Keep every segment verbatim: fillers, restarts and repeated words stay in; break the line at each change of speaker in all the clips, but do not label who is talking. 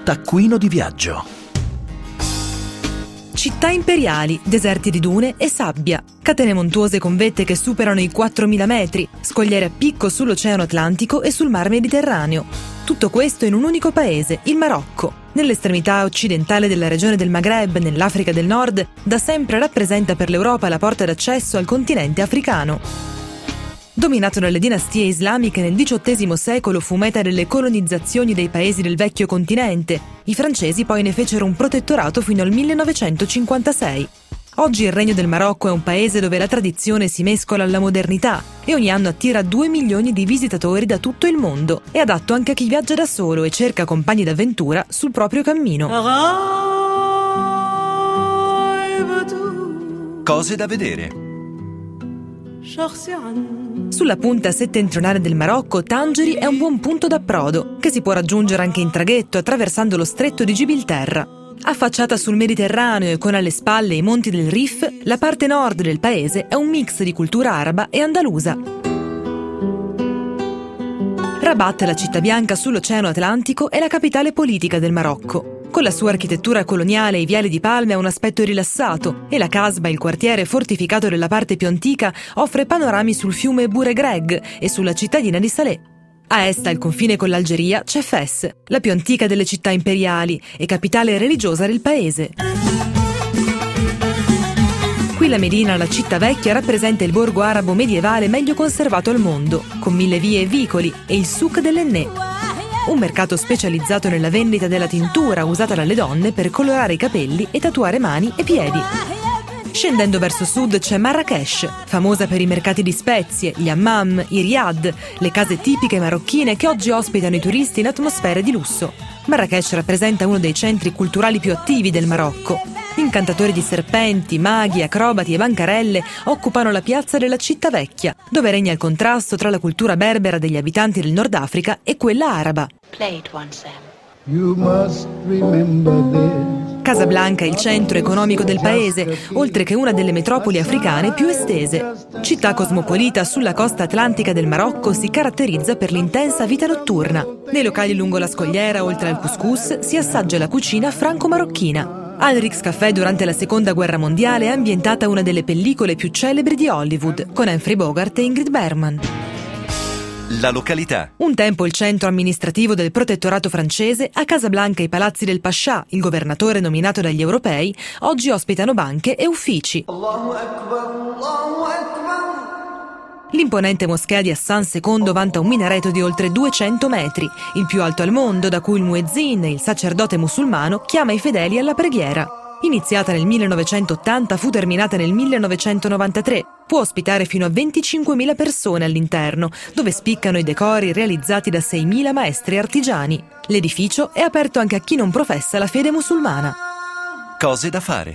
Taccuino di viaggio.
Città imperiali, deserti di dune e sabbia, catene montuose con vette che superano i quattromila metri, scogliere a picco sull'Oceano Atlantico e sul Mar Mediterraneo. Tutto questo in un unico paese, il Marocco. Nell'estremità occidentale della regione del Maghreb, nell'Africa del Nord, da sempre rappresenta per l'Europa la porta d'accesso al continente africano. Dominato dalle dinastie islamiche nel diciottesimo secolo, fu meta delle colonizzazioni dei paesi del vecchio continente. I francesi poi ne fecero un protettorato fino al millenovecentocinquantasei. Oggi il Regno del Marocco è un paese dove la tradizione si mescola alla modernità e ogni anno attira due milioni di visitatori da tutto il mondo. È adatto anche a chi viaggia da solo e cerca compagni d'avventura sul proprio cammino.
Cose da vedere.
Sulla punta settentrionale del Marocco, Tangeri è un buon punto d'approdo, che si può raggiungere anche in traghetto attraversando lo stretto di Gibilterra. Affacciata sul Mediterraneo e con alle spalle i monti del Rif, la parte nord del paese è un mix di cultura araba e andalusa. Rabat, la città bianca sull'Oceano Atlantico, è la capitale politica del Marocco. Con la sua architettura coloniale e i viali di palme ha un aspetto rilassato e la Casba, il quartiere fortificato della parte più antica, offre panorami sul fiume Bouregreg e sulla cittadina di Salé. A est, al confine con l'Algeria, c'è Fes, la più antica delle città imperiali e capitale religiosa del paese. Qui la Medina, la città vecchia, rappresenta il borgo arabo medievale meglio conservato al mondo, con mille vie e vicoli, e il souk dell'Ennè, un mercato specializzato nella vendita della tintura usata dalle donne per colorare i capelli e tatuare mani e piedi. Scendendo verso sud c'è Marrakech, famosa per i mercati di spezie, gli hammam, i riad, le case tipiche marocchine che oggi ospitano i turisti in atmosfere di lusso. Marrakech rappresenta uno dei centri culturali più attivi del Marocco. Incantatori di serpenti, maghi, acrobati e bancarelle occupano la piazza della città vecchia, dove regna il contrasto tra la cultura berbera degli abitanti del Nord Africa e quella araba. Casablanca è il centro economico del paese, oltre che una delle metropoli africane più estese. Città cosmopolita sulla costa atlantica del Marocco, si caratterizza per l'intensa vita notturna. Nei locali lungo la scogliera, oltre al couscous, si assaggia la cucina franco-marocchina. Al Ritz Café durante la Seconda Guerra Mondiale è ambientata una delle pellicole più celebri di Hollywood, con Humphrey Bogart e Ingrid Bergman.
La località.
Un tempo il centro amministrativo del protettorato francese, a Casablanca i palazzi del Pascià, il governatore nominato dagli europei, oggi ospitano banche e uffici. L'imponente moschea di Hassan secondo vanta un minareto di oltre duecento metri, il più alto al mondo, da cui il muezzin, il sacerdote musulmano, chiama i fedeli alla preghiera. Iniziata nel millenovecentottanta, fu terminata nel millenovecentonovantatré. Può ospitare fino a venticinquemila persone all'interno, dove spiccano i decori realizzati da seimila maestri artigiani. L'edificio è aperto anche a chi non professa la fede musulmana.
Cose da fare.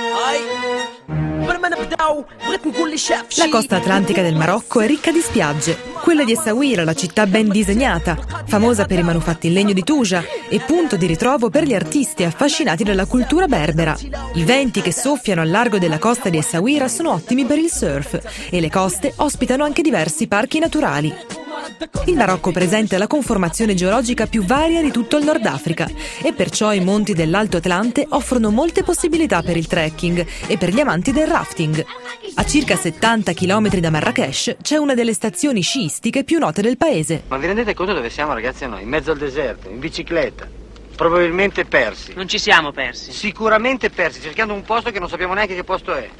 La costa atlantica del Marocco è ricca di spiagge. Quella di Essaouira, la città ben disegnata, famosa per i manufatti in legno di Tuja e punto di ritrovo per gli artisti affascinati dalla cultura berbera. I venti che soffiano al largo della costa di Essaouira sono ottimi per il surf e le coste ospitano anche diversi parchi naturali. Il Marocco presenta la conformazione geologica più varia di tutto il Nord Africa e perciò i monti dell'Alto Atlante offrono molte possibilità per il trekking e per gli amanti del rafting. A circa settanta chilometri da Marrakech c'è una delle stazioni sciistiche più note del paese.
Ma vi rendete conto dove siamo, ragazzi, noi? In mezzo al deserto, in bicicletta. Probabilmente persi.
Non ci siamo persi.
Sicuramente persi, cercando un posto che non sappiamo neanche che posto è.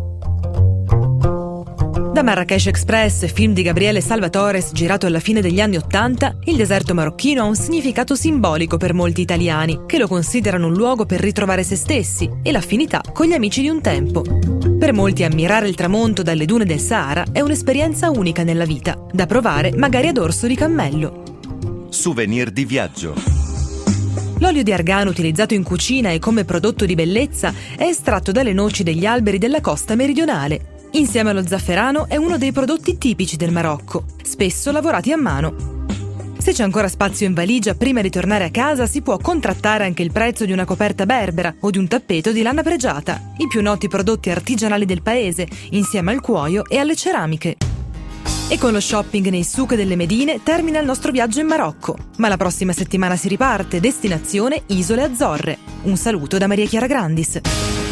Da Marrakech Express, film di Gabriele Salvatores girato alla fine degli anni Ottanta, il deserto marocchino ha un significato simbolico per molti italiani, che lo considerano un luogo per ritrovare se stessi e l'affinità con gli amici di un tempo. Per molti ammirare il tramonto dalle dune del Sahara è un'esperienza unica nella vita, da provare magari a dorso di cammello.
Souvenir di viaggio.
L'olio di argano utilizzato in cucina e come prodotto di bellezza è estratto dalle noci degli alberi della costa meridionale. Insieme allo zafferano è uno dei prodotti tipici del Marocco, spesso lavorati a mano. Se c'è ancora spazio in valigia, prima di tornare a casa si può contrattare anche il prezzo di una coperta berbera o di un tappeto di lana pregiata, i più noti prodotti artigianali del paese, insieme al cuoio e alle ceramiche. E con lo shopping nei souk delle Medine termina il nostro viaggio in Marocco. Ma la prossima settimana si riparte, destinazione Isole Azzorre. Un saluto da Maria Chiara Grandis.